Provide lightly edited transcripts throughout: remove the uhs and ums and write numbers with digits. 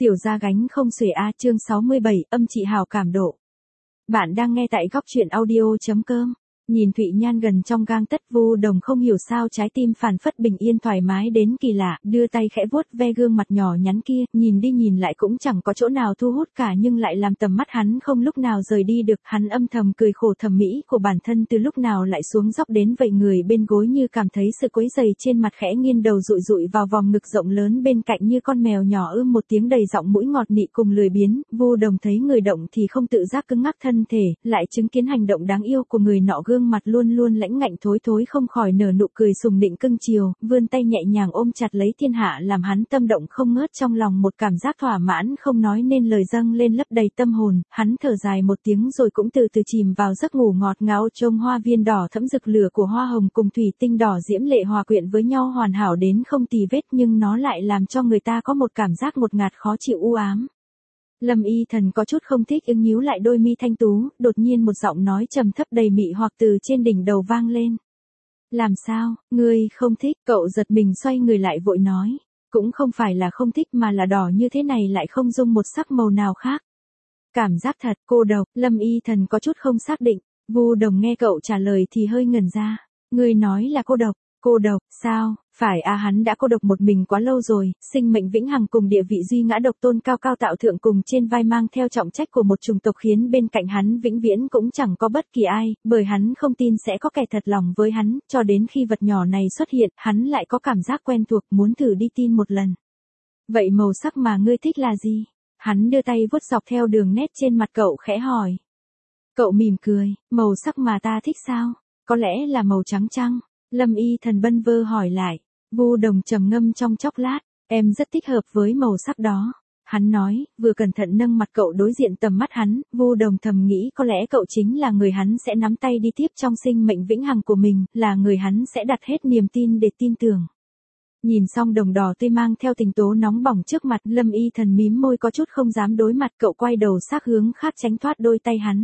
Tiểu gia gánh không xuể a, chương 67, âm chị hào cảm độ. Bạn đang nghe tại góc truyện audio.com. Nhìn Thụy Nhan gần trong gang tấc, Vu Đồng không hiểu sao trái tim phản phất bình yên thoải mái đến kỳ lạ, đưa tay khẽ vuốt ve gương mặt nhỏ nhắn kia, nhìn đi nhìn lại cũng chẳng có chỗ nào thu hút cả nhưng lại làm tầm mắt hắn không lúc nào rời đi được. Hắn âm thầm cười khổ, thẩm mỹ của bản thân từ lúc nào lại xuống dốc đến vậy. Người bên gối như cảm thấy sự quấy dày trên mặt, khẽ nghiêng đầu dụi dụi vào vòng ngực rộng lớn bên cạnh như con mèo nhỏ một tiếng đầy giọng mũi ngọt nị cùng lười biếng. Vu Đồng thấy người động thì không tự giác cứng ngắc thân thể, lại chứng kiến hành động đáng yêu của người nọ, gương mặt luôn luôn lãnh ngạnh thối thối không khỏi nở nụ cười sùng nịnh cưng chiều, vươn tay nhẹ nhàng ôm chặt lấy thiên hạ, làm hắn tâm động không ngớt. Trong lòng một cảm giác thỏa mãn không nói nên lời dâng lên lấp đầy tâm hồn. Hắn thở dài một tiếng rồi cũng từ từ chìm vào giấc ngủ ngọt ngào. Trông hoa viên đỏ thẫm rực lửa của hoa hồng cùng thủy tinh đỏ diễm lệ hòa quyện với nhau hoàn hảo đến không tì vết, nhưng nó lại làm cho người ta có một cảm giác ngột ngạt khó chịu u ám. Lâm Y Thần có chút không thích, nhíu lại đôi mi thanh tú, đột nhiên một giọng nói trầm thấp đầy mị hoặc từ trên đỉnh đầu vang lên. Làm sao, ngươi không thích? Cậu giật mình xoay người lại vội nói. Cũng không phải là không thích mà là đỏ như thế này lại không dung một sắc màu nào khác. Cảm giác thật cô độc. Lâm Y Thần có chút không xác định. Vu Đồng nghe cậu trả lời thì hơi ngẩn ra. Ngươi nói là cô độc? Cô độc, sao? Phải à, hắn đã cô độc một mình quá lâu rồi, sinh mệnh vĩnh hằng cùng địa vị duy ngã độc tôn cao cao tạo thượng cùng trên vai mang theo trọng trách của một chủng tộc khiến bên cạnh hắn vĩnh viễn cũng chẳng có bất kỳ ai, bởi hắn không tin sẽ có kẻ thật lòng với hắn, cho đến khi vật nhỏ này xuất hiện, hắn lại có cảm giác quen thuộc, muốn thử đi tin một lần. Vậy màu sắc mà ngươi thích là gì? Hắn đưa tay vuốt dọc theo đường nét trên mặt cậu khẽ hỏi. Cậu mỉm cười, màu sắc mà ta thích sao? Có lẽ là màu trắng chăng? Lâm Y Thần bâng vơ hỏi lại. Vu Đồng trầm ngâm trong chốc lát, em rất thích hợp với màu sắc đó. Hắn nói, vừa cẩn thận nâng mặt cậu đối diện tầm mắt hắn. Vu Đồng thầm nghĩ có lẽ cậu chính là người hắn sẽ nắm tay đi tiếp trong sinh mệnh vĩnh hằng của mình, là người hắn sẽ đặt hết niềm tin để tin tưởng. Nhìn xong đồng đỏ tươi mang theo tình tố nóng bỏng trước mặt, Lâm Y Thần mím môi có chút không dám đối mặt. Cậu quay đầu sát hướng khác tránh thoát đôi tay hắn.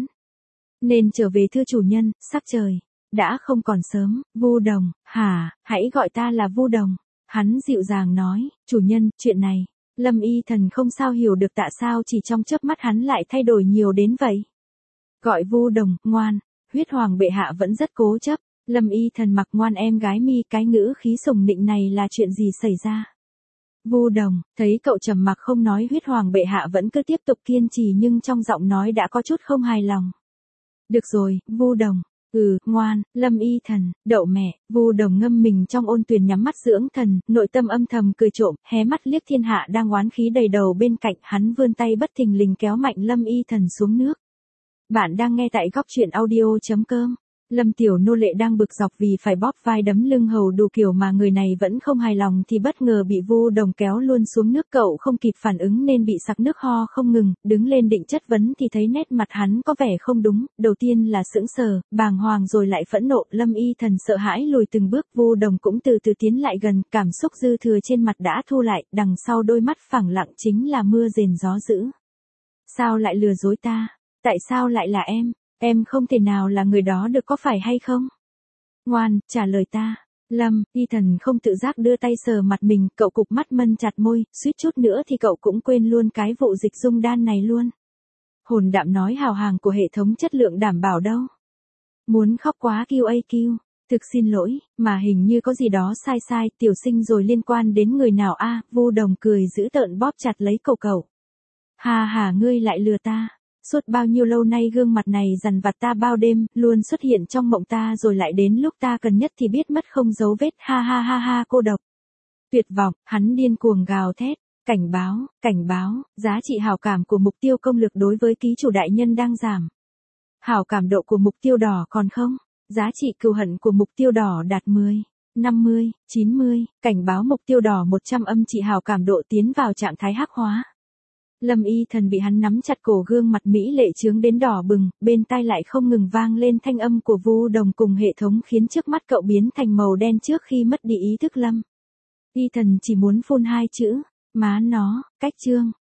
Nên trở về thưa chủ nhân, sắc trời đã không còn sớm. Vu Đồng, hả, hãy gọi ta là Vu Đồng. Hắn dịu dàng nói, chủ nhân, chuyện này. Lâm Y Thần không sao hiểu được tại sao chỉ trong chớp mắt hắn lại thay đổi nhiều đến vậy. Gọi Vu Đồng, ngoan. Huyết Hoàng bệ hạ vẫn rất cố chấp. Lâm Y Thần mặc ngoan em gái mi, cái ngữ khí sùng nịnh này là chuyện gì xảy ra? Vu Đồng, thấy cậu trầm mặc không nói, Huyết Hoàng bệ hạ vẫn cứ tiếp tục kiên trì nhưng trong giọng nói đã có chút không hài lòng. Được rồi, Vu Đồng. Ngoan. Lâm Y Thần, đậu mẹ. Vu Đồng ngâm mình trong ôn tuyền nhắm mắt dưỡng thần, nội tâm âm thầm cười trộm, hé mắt liếc thiên hạ đang oán khí đầy đầu bên cạnh. Hắn vươn tay bất thình lình kéo mạnh Lâm Y Thần xuống nước. Bạn đang nghe tại góc truyện audio.com. Lâm Tiểu Nô Lệ đang bực dọc vì phải bóp vai đấm lưng hầu đủ kiểu mà người này vẫn không hài lòng thì bất ngờ bị Vu Đồng kéo luôn xuống nước. Cậu không kịp phản ứng nên bị sặc nước ho không ngừng, đứng lên định chất vấn thì thấy nét mặt hắn có vẻ không đúng, đầu tiên là sững sờ, bàng hoàng rồi lại phẫn nộ. Lâm Y Thần sợ hãi lùi từng bước, Vu Đồng cũng từ từ tiến lại gần, cảm xúc dư thừa trên mặt đã thu lại, đằng sau đôi mắt phẳng lặng chính là mưa rền gió dữ. Sao lại lừa dối ta? Tại sao lại là em? Em không thể nào là người đó được, có phải hay không? Ngoan, trả lời ta. Lâm Y Thần không tự giác đưa tay sờ mặt mình, cậu cụp mắt mân chặt môi, suýt chút nữa thì cậu cũng quên luôn cái vụ dịch dung đan này luôn. Hồn đạm nói hào hàng của hệ thống chất lượng đảm bảo đâu. Muốn khóc quá QAQ. Thực xin lỗi, mà hình như có gì đó sai sai, tiểu sinh rồi liên quan đến người nào a? Vu Đồng cười dữ tợn bóp chặt lấy cậu. Hà hà, ngươi lại lừa ta. Suốt bao nhiêu lâu nay gương mặt này dằn vặt ta bao đêm, luôn xuất hiện trong mộng ta rồi lại đến lúc ta cần nhất thì biết mất không dấu vết. Ha ha ha ha, cô độc. Tuyệt vọng, hắn điên cuồng gào thét. Cảnh báo, giá trị hảo cảm của mục tiêu công lực đối với ký chủ đại nhân đang giảm. Hảo cảm độ của mục tiêu đỏ còn không? Giá trị cừu hận của mục tiêu đỏ đạt 10, 50, 90, cảnh báo mục tiêu đỏ 100 âm trị hảo cảm độ tiến vào trạng thái hắc hóa. Lâm Y Thần bị hắn nắm chặt cổ, gương mặt mỹ lệ chướng đến đỏ bừng, bên tai lại không ngừng vang lên thanh âm của Vu Đồng cùng hệ thống khiến trước mắt cậu biến thành màu đen trước khi mất đi ý thức. Lâm Y Thần chỉ muốn phun hai chữ, má nó, cách chương.